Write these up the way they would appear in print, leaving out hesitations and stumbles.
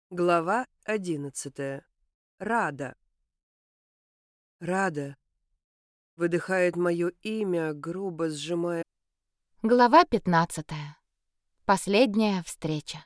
Глава 11. Рада. Рада. Выдыхает мое имя, грубо сжимая. Глава 15. Последняя встреча.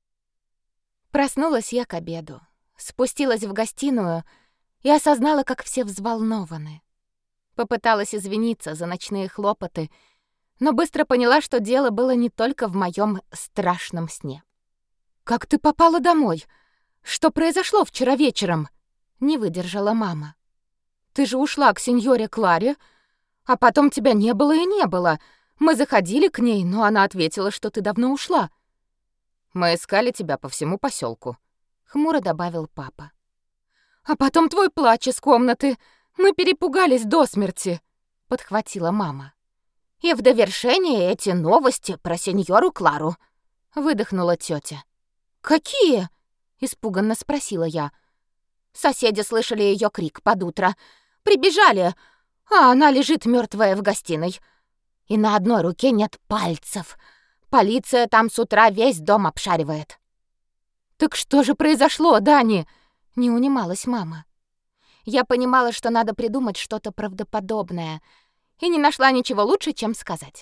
Проснулась я к обеду, спустилась в гостиную и осознала, как все взволнованы. Попыталась извиниться за ночные хлопоты, но быстро поняла, что дело было не только в моем страшном сне. «Как ты попала домой? Что произошло вчера вечером?» — не выдержала мама. «Ты же ушла к сеньоре Кларе, а потом тебя не было и не было. Мы заходили к ней, но она ответила, что ты давно ушла». «Мы искали тебя по всему поселку», — хмуро добавил папа. «А потом твой плач из комнаты. Мы перепугались до смерти», — подхватила мама. «И в довершение эти новости про сеньору Клару», — выдохнула тетя. «Какие?» — испуганно спросила я. Соседи слышали ее крик под утро. Прибежали, а она лежит мертвая в гостиной. И на одной руке нет пальцев. Полиция там с утра весь дом обшаривает. «Так что же произошло, Дани?» — не унималась мама. Я понимала, что надо придумать что-то правдоподобное, и не нашла ничего лучше, чем сказать.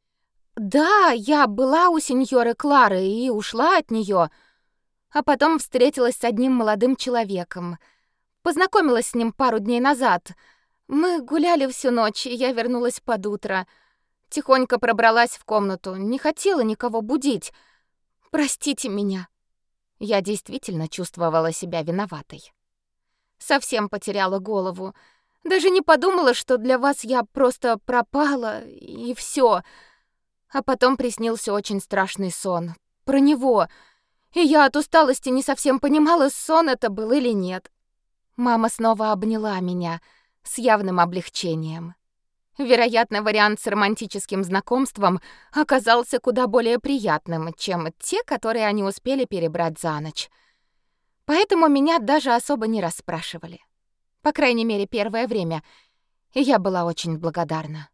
«Да, я была у сеньоры Клары и ушла от нее, а потом встретилась с одним молодым человеком. Познакомилась с ним пару дней назад. Мы гуляли всю ночь, и я вернулась под утро. Тихонько пробралась в комнату, не хотела никого будить. Простите меня». Я действительно чувствовала себя виноватой. Совсем потеряла голову. Даже не подумала, что для вас я просто пропала, и все. А потом приснился очень страшный сон. Про него. И я от усталости не совсем понимала, сон это был или нет. Мама снова обняла меня с явным облегчением. Вероятно, вариант с романтическим знакомством оказался куда более приятным, чем те, которые они успели перебрать за ночь. Поэтому меня даже особо не расспрашивали. По крайней мере, первое время. И я была очень благодарна.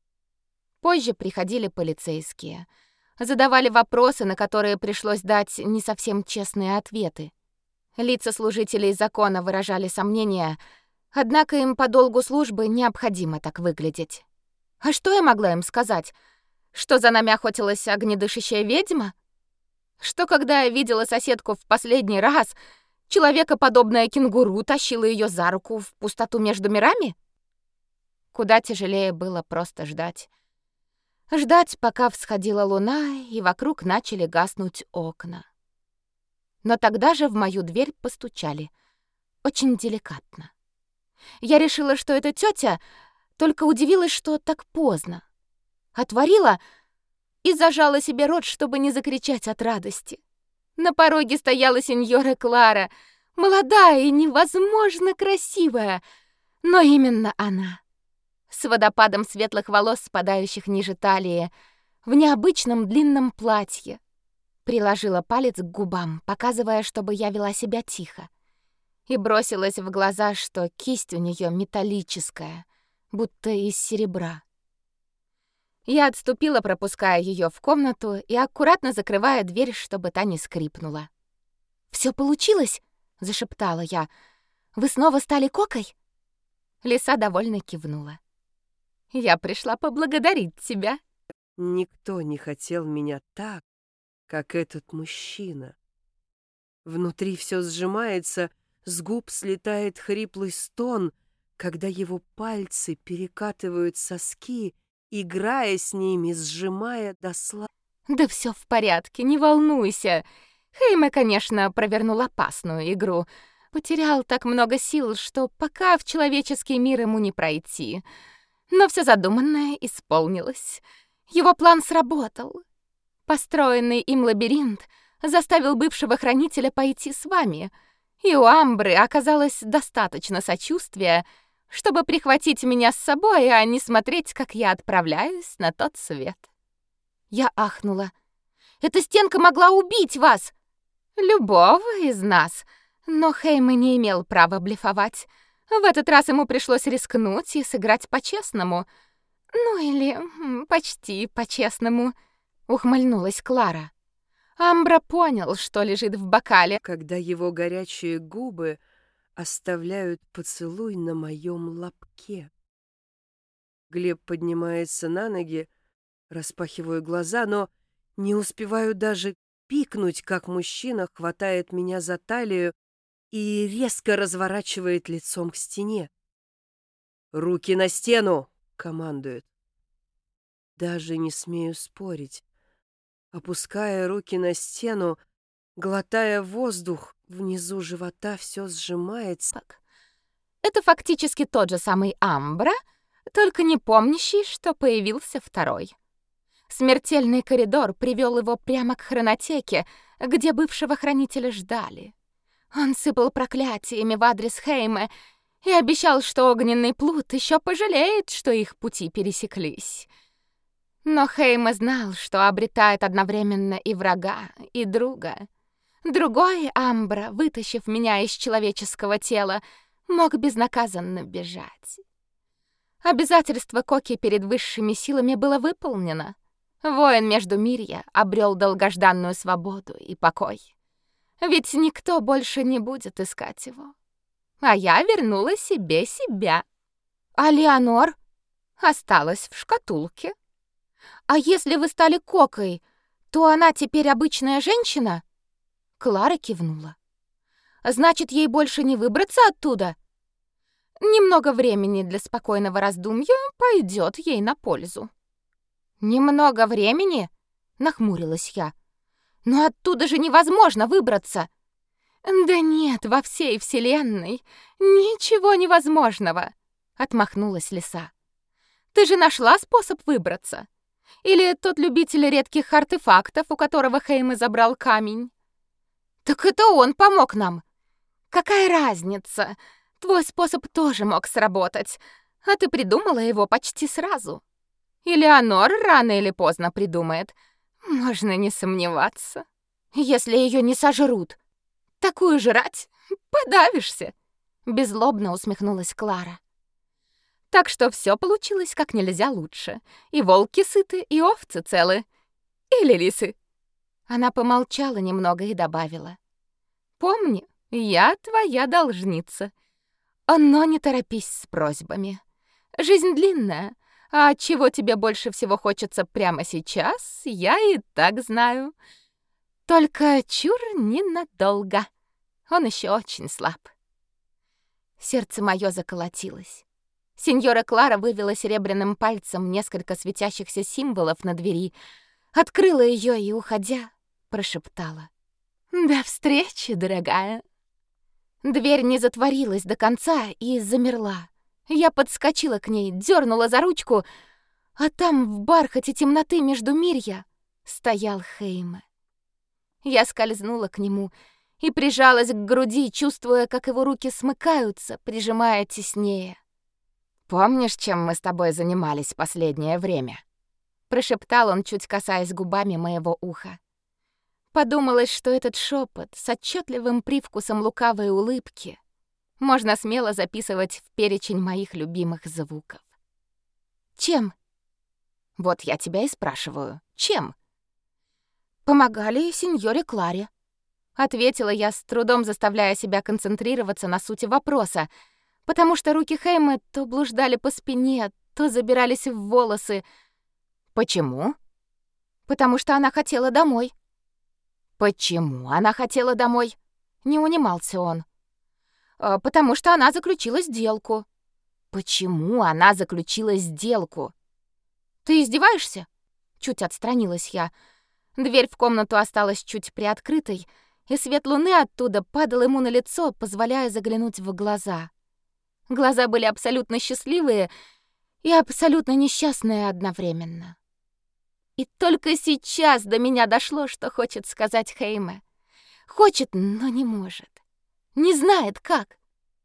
Позже приходили полицейские. Задавали вопросы, на которые пришлось дать не совсем честные ответы. Лица служителей закона выражали сомнения, однако им по долгу службы необходимо так выглядеть. А что я могла им сказать? Что за нами охотилась огнедышащая ведьма? Что, когда я видела соседку в последний раз, человекоподобное кенгуру тащило ее за руку в пустоту между мирами? Куда тяжелее было просто ждать. Ждать, пока всходила луна, и вокруг начали гаснуть окна. Но тогда же в мою дверь постучали. Очень деликатно. Я решила, что это тетя, только удивилась, что так поздно. Отворила и зажала себе рот, чтобы не закричать от радости. На пороге стояла сеньора Клара, молодая и невозможно красивая, но именно она. С водопадом светлых волос, спадающих ниже талии, в необычном длинном платье. Приложила палец к губам, показывая, чтобы я вела себя тихо. И бросилась в глаза, что кисть у нее металлическая, будто из серебра. Я отступила, пропуская ее в комнату и аккуратно закрывая дверь, чтобы та не скрипнула. «Все получилось?» — зашептала я. «Вы снова стали кокой?» Лиса довольно кивнула. «Я пришла поблагодарить тебя». Никто не хотел меня так, как этот мужчина. Внутри все сжимается, с губ слетает хриплый стон, когда его пальцы перекатывают соски, играя с ними, сжимая до слабости. «Да все в порядке, не волнуйся. Хейме, конечно, провернул опасную игру. Потерял так много сил, что пока в человеческий мир ему не пройти. Но все задуманное исполнилось. Его план сработал. Построенный им лабиринт заставил бывшего хранителя пойти с вами, и у Амбры оказалось достаточно сочувствия, чтобы прихватить меня с собой, а не смотреть, как я отправляюсь на тот свет». Я ахнула. «Эта стенка могла убить вас!» «Любого из нас!» Но Хейме не имел права блефовать. В этот раз ему пришлось рискнуть и сыграть по-честному. Ну или почти по-честному, ухмыльнулась Клара. Амбра понял, что лежит в бокале, когда его горячие губы оставляют поцелуй на моем лобке. Глеб поднимается на ноги, распахиваю глаза, но не успеваю даже пикнуть, как мужчина хватает меня за талию и резко разворачивает лицом к стене. «Руки на стену!» — командует. Даже не смею спорить. Опуская руки на стену, глотая воздух, внизу живота все сжимается. Это фактически тот же самый Амбра, только не помнящий, что появился второй. Смертельный коридор привел его прямо к хронотеке, где бывшего хранителя ждали. Он сыпал проклятиями в адрес Хейме и обещал, что огненный плут еще пожалеет, что их пути пересеклись. Но Хейме знал, что обретает одновременно и врага, и друга. Другой Амбра, вытащив меня из человеческого тела, мог безнаказанно бежать. Обязательство Коки перед высшими силами было выполнено. Воин Междумирья обрел долгожданную свободу и покой. Ведь никто больше не будет искать его. А я вернула себе себя. А Леонор осталась в шкатулке. А если вы стали Кокой, то она теперь обычная женщина? Клара кивнула. Значит, ей больше не выбраться оттуда? Немного времени для спокойного раздумья пойдет ей на пользу. Немного времени? Нахмурилась я. Но оттуда же невозможно выбраться. Да нет, во всей вселенной ничего невозможного, отмахнулась лиса. Ты же нашла способ выбраться? Или тот любитель редких артефактов, у которого Хейме забрал камень? Так это он помог нам. Какая разница? Твой способ тоже мог сработать, а ты придумала его почти сразу. И Леонор рано или поздно придумает. Можно не сомневаться. Если ее не сожрут, такую жрать подавишься. Беззлобно усмехнулась Клара. Так что все получилось как нельзя лучше. И волки сыты, и овцы целы. Или лисы. Она помолчала немного и добавила. Помни, я твоя должница. Но не торопись с просьбами. Жизнь длинная, а чего тебе больше всего хочется прямо сейчас, я и так знаю. Только чур ненадолго. Он еще очень слаб. Сердце мое заколотилось. Сеньора Клара вывела серебряным пальцем несколько светящихся символов на двери, открыла ее и, уходя, прошептала. «До встречи, дорогая». Дверь не затворилась до конца и замерла. Я подскочила к ней, дернула за ручку, а там в бархате темноты Междумирья стоял Хейме. Я скользнула к нему и прижалась к груди, чувствуя, как его руки смыкаются, прижимая теснее. «Помнишь, чем мы с тобой занимались последнее время?» Прошептал он, чуть касаясь губами моего уха. Подумалось, что этот шепот с отчетливым привкусом лукавой улыбки можно смело записывать в перечень моих любимых звуков. «Чем?» «Вот я тебя и спрашиваю. Чем?» «Помогали сеньоре Кларе», — ответила я, с трудом заставляя себя концентрироваться на сути вопроса, потому что руки Хейме то блуждали по спине, то забирались в волосы. «Почему?» «Потому что она хотела домой». «Почему она хотела домой?» — не унимался он. «Потому что она заключила сделку». «Почему она заключила сделку?» «Ты издеваешься?» — чуть отстранилась я. Дверь в комнату осталась чуть приоткрытой, и свет луны оттуда падал ему на лицо, позволяя заглянуть в глаза. Глаза были абсолютно счастливые и абсолютно несчастные одновременно. И только сейчас до меня дошло, что хочет сказать Хейме. Хочет, но не может. Не знает, как.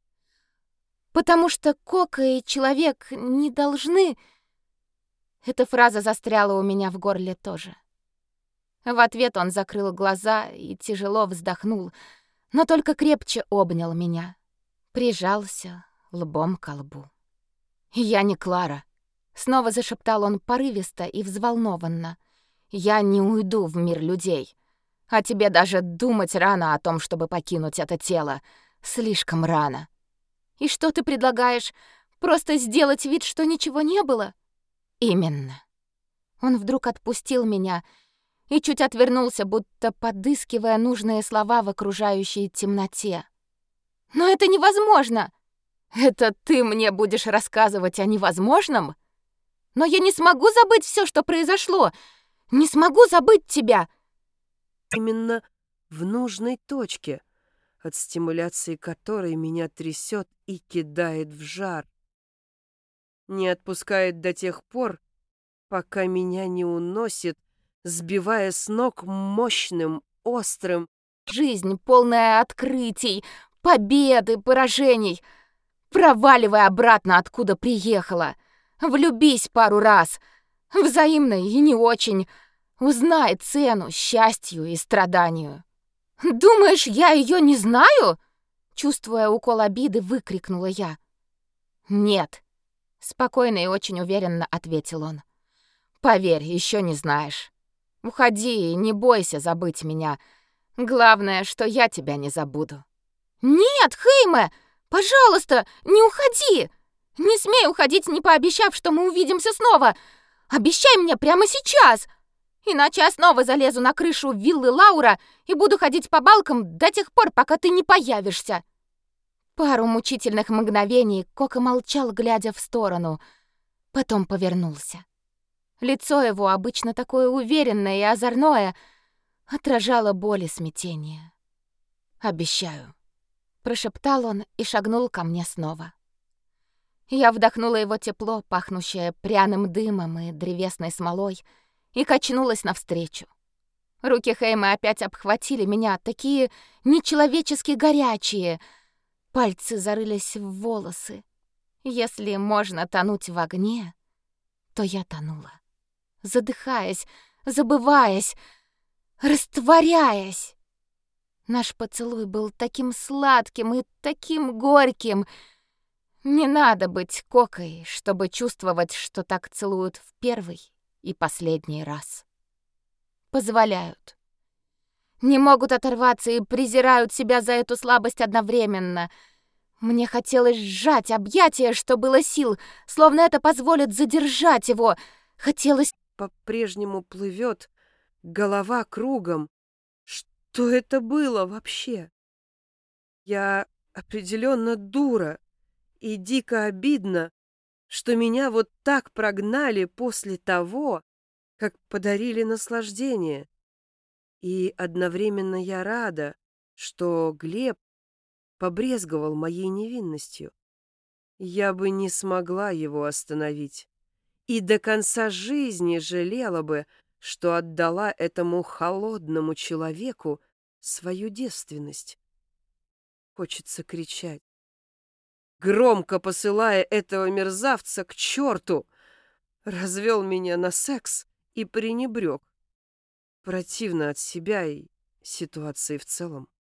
Потому что Кока и человек не должны... Эта фраза застряла у меня в горле тоже. В ответ он закрыл глаза и тяжело вздохнул, но только крепче обнял меня. Прижался лбом к лбу. «Я не Клара», — снова зашептал он порывисто и взволнованно. «Я не уйду в мир людей. А тебе даже думать рано о том, чтобы покинуть это тело. Слишком рано. И что ты предлагаешь? Просто сделать вид, что ничего не было? Именно. Он вдруг отпустил меня и чуть отвернулся, будто подыскивая нужные слова в окружающей темноте. Но это невозможно. Это ты мне будешь рассказывать о невозможном? Но я не смогу забыть все, что произошло. Не смогу забыть тебя. Именно в нужной точке, от стимуляции которой меня трясет и кидает в жар. Не отпускает до тех пор, пока меня не уносит, сбивая с ног мощным, острым. Жизнь, полная открытий, победы, поражений. Проваливай обратно, откуда приехала. Влюбись пару раз. Взаимно и не очень. Узнай цену счастью и страданию. Думаешь, я ее не знаю? Чувствуя укол обиды, выкрикнула я. Нет. Спокойно и очень уверенно ответил он. Поверь, еще не знаешь. Уходи и не бойся забыть меня. Главное, что я тебя не забуду. Нет, Хейме, пожалуйста, не уходи. Не смей уходить, не пообещав, что мы увидимся снова. Обещай мне прямо сейчас. Иначе я снова залезу на крышу виллы Лаура и буду ходить по балкам до тех пор, пока ты не появишься. Пару мучительных мгновений Кока молчал, глядя в сторону. Потом повернулся. Лицо его, обычно такое уверенное и озорное, отражало боль и смятение. «Обещаю», — прошептал он и шагнул ко мне снова. Я вдохнула его тепло, пахнущее пряным дымом и древесной смолой, и качнулась навстречу. Руки Хейма опять обхватили меня, такие нечеловечески горячие. Пальцы зарылись в волосы. Если можно тонуть в огне, то я тонула, задыхаясь, забываясь, растворяясь. Наш поцелуй был таким сладким и таким горьким. Не надо быть Кокой, чтобы чувствовать, что так целуют в первый и последний раз. Позволяют. Не могут оторваться и презирают себя за эту слабость одновременно. Мне хотелось сжать объятия, что было сил, словно это позволит задержать его. Хотелось... По-прежнему плывет, голова кругом. Что это было вообще? Я определенно дура, и дико обидно, что меня вот так прогнали после того, как подарили наслаждение. И одновременно я рада, что Глеб побрезговал моей невинностью. Я бы не смогла его остановить. И до конца жизни жалела бы, что отдала этому холодному человеку свою девственность. Хочется кричать, громко посылая этого мерзавца к черту. Развел меня на секс и пренебрег. Противно от себя и ситуации в целом.